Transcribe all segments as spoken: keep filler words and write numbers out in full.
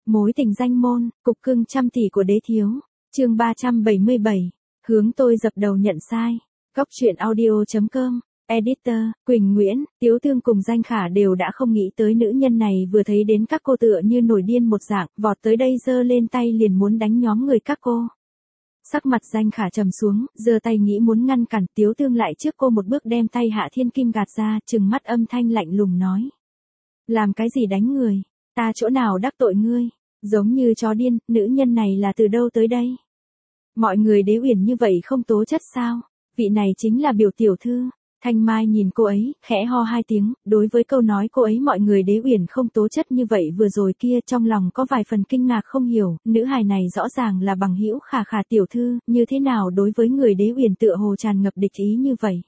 Mối tình danh môn, cục cưng trăm tỷ của đế thiếu. Chương ba trăm bảy mươi bảy. Hướng tôi dập đầu nhận sai. Góc truyện audio chấm com. Editor, Quỳnh Nguyễn, Tiếu Thương cùng Danh Khả đều đã không nghĩ tới nữ nhân này vừa thấy đến các cô tựa như nổi điên một dạng, vọt tới đây giơ lên tay liền muốn đánh nhóm người các cô. Sắc mặt Danh Khả trầm xuống, giơ tay nghĩ muốn ngăn cản, Tiếu Thương lại trước cô một bước đem tay Hạ Thiên Kim gạt ra, trừng mắt âm thanh lạnh lùng nói. Làm cái gì đánh người, ta chỗ nào đắc tội ngươi, giống như chó điên, nữ nhân này là từ đâu tới đây? Mọi người Đế Uyển như vậy không tố chất sao? Vị này chính là biểu tiểu thư. Thanh Mai nhìn cô ấy, khẽ ho hai tiếng, đối với câu nói cô ấy mọi người Đế Uyển không tố chất như vậy vừa rồi kia trong lòng có vài phần kinh ngạc không hiểu, nữ hài này rõ ràng là bằng hữu Khả Khả tiểu thư, như thế nào đối với người Đế Uyển tựa hồ tràn ngập địch ý như vậy.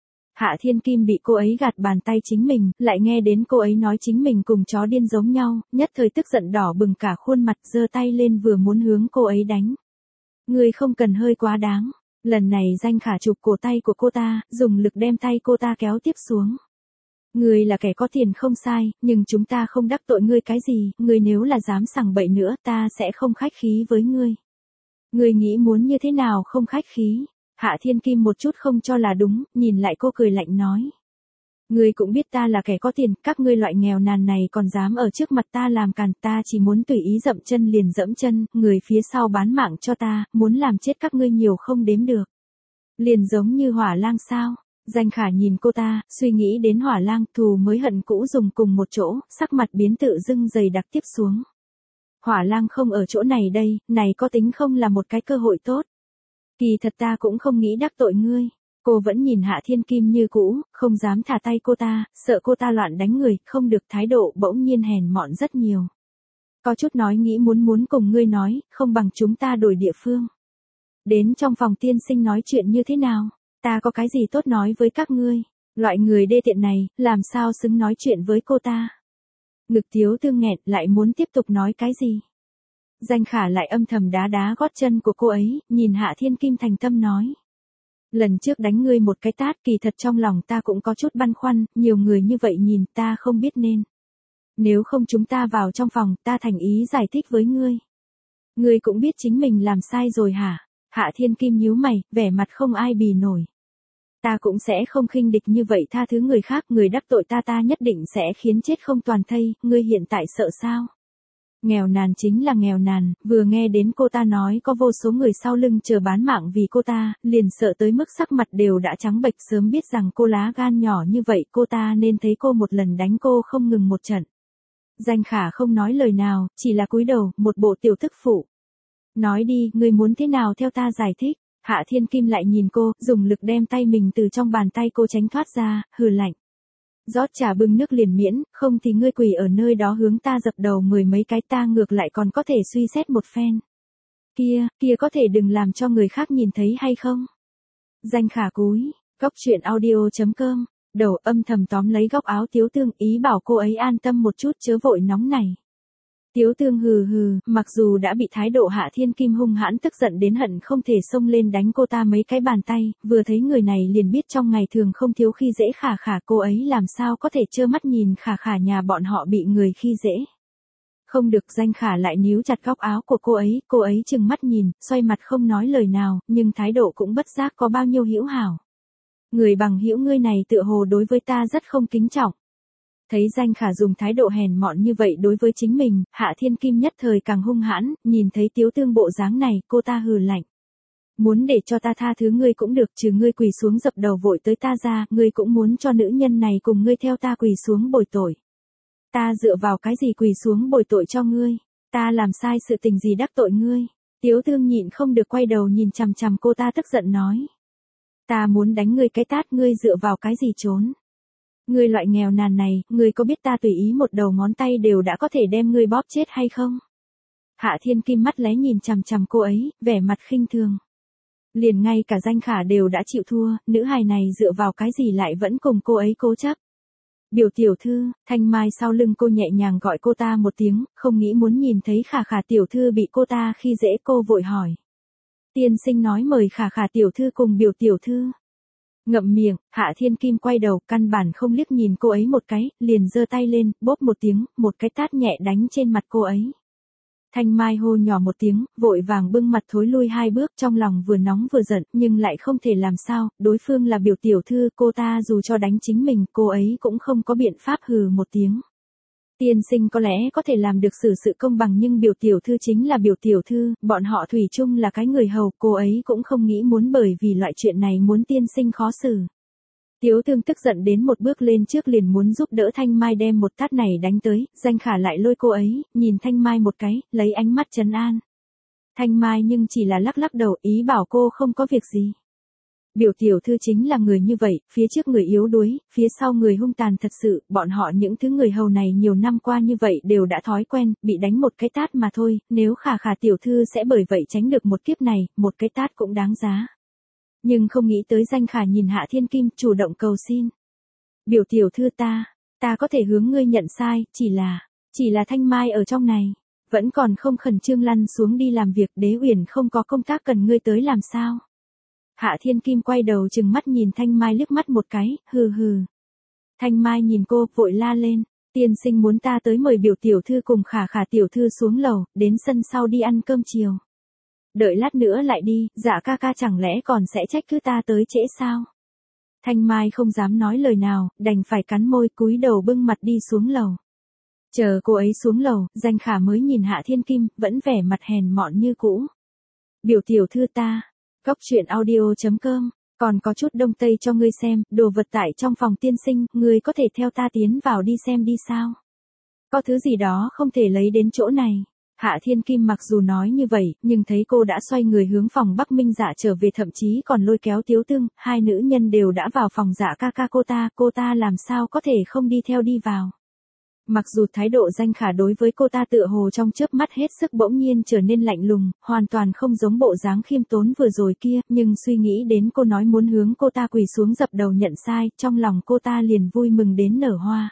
Hạ Thiên Kim bị cô ấy gạt bàn tay chính mình, lại nghe đến cô ấy nói chính mình cùng chó điên giống nhau, nhất thời tức giận đỏ bừng cả khuôn mặt giơ tay lên vừa muốn hướng cô ấy đánh. Người không cần hơi quá đáng. Lần này Danh Khả chụp cổ tay của cô ta, dùng lực đem tay cô ta kéo tiếp xuống. Ngươi là kẻ có tiền không sai, nhưng chúng ta không đắc tội ngươi cái gì, ngươi nếu là dám sằng bậy nữa ta sẽ không khách khí với ngươi. Ngươi nghĩ muốn như thế nào không khách khí? Hạ Thiên Kim một chút không cho là đúng, nhìn lại cô cười lạnh nói. Ngươi cũng biết ta là kẻ có tiền, các ngươi loại nghèo nàn này còn dám ở trước mặt ta làm càn, ta chỉ muốn tùy ý dậm chân liền dẫm chân, người phía sau bán mạng cho ta, muốn làm chết các ngươi nhiều không đếm được. Liền giống như Hỏa Lang sao? Danh Khả nhìn cô ta, suy nghĩ đến Hỏa Lang, thù mới hận cũ dùng cùng một chỗ, sắc mặt biến tự dưng dày đặc tiếp xuống. Hỏa Lang không ở chỗ này đây, này có tính không là một cái cơ hội tốt. Kỳ thật ta cũng không nghĩ đắc tội ngươi. Cô vẫn nhìn Hạ Thiên Kim như cũ, không dám thả tay cô ta, sợ cô ta loạn đánh người, không được thái độ bỗng nhiên hèn mọn rất nhiều. Có chút nói nghĩ muốn muốn cùng ngươi nói, không bằng chúng ta đổi địa phương. Đến trong phòng tiên sinh nói chuyện như thế nào, ta có cái gì tốt nói với các ngươi, loại người đê tiện này, làm sao xứng nói chuyện với cô ta. Ngực Tiếu Thương nghẹn lại muốn tiếp tục nói cái gì. Danh Khả lại âm thầm đá đá gót chân của cô ấy, nhìn Hạ Thiên Kim thành tâm nói. Lần trước đánh ngươi một cái tát kỳ thật trong lòng ta cũng có chút băn khoăn, nhiều người như vậy nhìn ta không biết nên. Nếu không chúng ta vào trong phòng, ta thành ý giải thích với ngươi. Ngươi cũng biết chính mình làm sai rồi hả? Hạ Thiên Kim nhíu mày, vẻ mặt không ai bì nổi. Ta cũng sẽ không khinh địch như vậy tha thứ người khác, người đắc tội ta ta nhất định sẽ khiến chết không toàn thây, ngươi hiện tại sợ sao? Nghèo nàn chính là nghèo nàn, vừa nghe đến cô ta nói có vô số người sau lưng chờ bán mạng vì cô ta, liền sợ tới mức sắc mặt đều đã trắng bệch, sớm biết rằng cô lá gan nhỏ như vậy cô ta nên thấy cô một lần đánh cô không ngừng một trận. Danh Khả không nói lời nào, chỉ là cúi đầu, một bộ tiểu thức phụ. Nói đi, ngươi muốn thế nào theo ta giải thích? Hạ Thiên Kim lại nhìn cô, dùng lực đem tay mình từ trong bàn tay cô tránh thoát ra, hừ lạnh. Rót trà bưng nước liền miễn, không thì ngươi quỳ ở nơi đó hướng ta dập đầu mười mấy cái, ta ngược lại còn có thể suy xét một phen. Kia, kia có thể đừng làm cho người khác nhìn thấy hay không? Danh Khả cúi, góc truyện audio chấm com, đầu âm thầm tóm lấy góc áo Tiếu Thương, ý bảo cô ấy an tâm một chút chớ vội nóng này. Tiếu Thương hừ hừ, mặc dù đã bị thái độ Hạ Thiên Kim hung hãn tức giận đến hận không thể xông lên đánh cô ta mấy cái bàn tay, vừa thấy người này liền biết trong ngày thường không thiếu khi dễ Khả Khả, cô ấy làm sao có thể trơ mắt nhìn Khả Khả nhà bọn họ bị người khi dễ. Không được, Danh Khả lại níu chặt góc áo của cô ấy, cô ấy trừng mắt nhìn, xoay mặt không nói lời nào, nhưng thái độ cũng bất giác có bao nhiêu hữu hảo. Người bằng hữu ngươi này tựa hồ đối với ta rất không kính trọng. Thấy Danh Khả dùng thái độ hèn mọn như vậy đối với chính mình, Hạ Thiên Kim nhất thời càng hung hãn, nhìn thấy Tiếu Thương bộ dáng này, cô ta hừ lạnh. Muốn để cho ta tha thứ ngươi cũng được, trừ ngươi quỳ xuống dập đầu vội tới ta ra, ngươi cũng muốn cho nữ nhân này cùng ngươi theo ta quỳ xuống bồi tội. Ta dựa vào cái gì quỳ xuống bồi tội cho ngươi, ta làm sai sự tình gì đắc tội ngươi. Tiếu Thương nhịn không được quay đầu nhìn chằm chằm cô ta tức giận nói. Ta muốn đánh ngươi cái tát, ngươi dựa vào cái gì trốn. Ngươi loại nghèo nàn này, ngươi có biết ta tùy ý một đầu ngón tay đều đã có thể đem ngươi bóp chết hay không? Hạ Thiên Kim mắt lé nhìn chằm chằm cô ấy, vẻ mặt khinh thường. Liền ngay cả Danh Khả đều đã chịu thua, nữ hài này dựa vào cái gì lại vẫn cùng cô ấy cố chấp. Biểu tiểu thư, Thanh Mai sau lưng cô nhẹ nhàng gọi cô ta một tiếng, không nghĩ muốn nhìn thấy Khả Khả tiểu thư bị cô ta khi dễ, cô vội hỏi. Tiên sinh nói mời Khả Khả tiểu thư cùng biểu tiểu thư. Ngậm miệng, Hạ Thiên Kim quay đầu, căn bản không liếc nhìn cô ấy một cái, liền giơ tay lên, bóp một tiếng, một cái tát nhẹ đánh trên mặt cô ấy. Thanh Mai hô nhỏ một tiếng, vội vàng bưng mặt thối lui hai bước, trong lòng vừa nóng vừa giận, nhưng lại không thể làm sao, đối phương là biểu tiểu thư, cô ta dù cho đánh chính mình, cô ấy cũng không có biện pháp, hừ một tiếng. Tiên sinh có lẽ có thể làm được xử sự công bằng, nhưng biểu tiểu thư chính là biểu tiểu thư, bọn họ thủy chung là cái người hầu, cô ấy cũng không nghĩ muốn bởi vì loại chuyện này muốn tiên sinh khó xử. Tiếu Tương tức giận đến một bước lên trước liền muốn giúp đỡ Thanh Mai đem một tát này đánh tới, Danh Khả lại lôi cô ấy, nhìn Thanh Mai một cái, lấy ánh mắt trấn an. Thanh Mai nhưng chỉ là lắc lắc đầu, ý bảo cô không có việc gì. Biểu tiểu thư chính là người như vậy, phía trước người yếu đuối, phía sau người hung tàn thật sự, bọn họ những thứ người hầu này nhiều năm qua như vậy đều đã thói quen, bị đánh một cái tát mà thôi, nếu Khả Khả tiểu thư sẽ bởi vậy tránh được một kiếp này, một cái tát cũng đáng giá. Nhưng không nghĩ tới Danh Khả nhìn Hạ Thiên Kim, chủ động cầu xin. Biểu tiểu thư ta, ta có thể hướng ngươi nhận sai, chỉ là, chỉ là Thanh Mai ở trong này, vẫn còn không khẩn trương lăn xuống đi làm việc, Đế Uyển không có công tác cần ngươi tới làm sao. Hạ Thiên Kim quay đầu trừng mắt nhìn Thanh Mai liếc mắt một cái, hừ hừ. Thanh Mai nhìn cô, vội la lên, tiên sinh muốn ta tới mời biểu tiểu thư cùng Khả Khả tiểu thư xuống lầu, đến sân sau đi ăn cơm chiều. Đợi lát nữa lại đi, dạ ca ca chẳng lẽ còn sẽ trách cứ ta tới trễ sao? Thanh Mai không dám nói lời nào, đành phải cắn môi cúi đầu bưng mặt đi xuống lầu. Chờ cô ấy xuống lầu, Danh Khả mới nhìn Hạ Thiên Kim, vẫn vẻ mặt hèn mọn như cũ. Biểu tiểu thư ta, Cóc truyện audio chấm com, còn có chút đông tây cho ngươi xem, đồ vật tại trong phòng tiên sinh, ngươi có thể theo ta tiến vào đi xem đi sao? Có thứ gì đó không thể lấy đến chỗ này. Hạ Thiên Kim mặc dù nói như vậy, nhưng thấy cô đã xoay người hướng phòng Bắc Minh Dạ trở về, thậm chí còn lôi kéo Tiếu Tương, hai nữ nhân đều đã vào phòng Dạ ca ca cô ta, cô ta làm sao có thể không đi theo đi vào. Mặc dù thái độ Danh Khả đối với cô ta tựa hồ trong chớp mắt hết sức bỗng nhiên trở nên lạnh lùng, hoàn toàn không giống bộ dáng khiêm tốn vừa rồi kia, nhưng suy nghĩ đến cô nói muốn hướng cô ta quỳ xuống dập đầu nhận sai, trong lòng cô ta liền vui mừng đến nở hoa.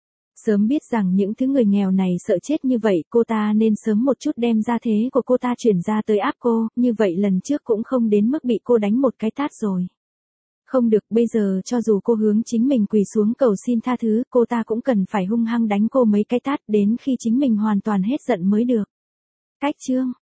Sớm biết rằng những thứ người nghèo này sợ chết như vậy, cô ta nên sớm một chút đem gia thế của cô ta chuyển ra tới áp cô, như vậy lần trước cũng không đến mức bị cô đánh một cái tát rồi. Không được, bây giờ cho dù cô hướng chính mình quỳ xuống cầu xin tha thứ, cô ta cũng cần phải hung hăng đánh cô mấy cái tát đến khi chính mình hoàn toàn hết giận mới được. Cách chương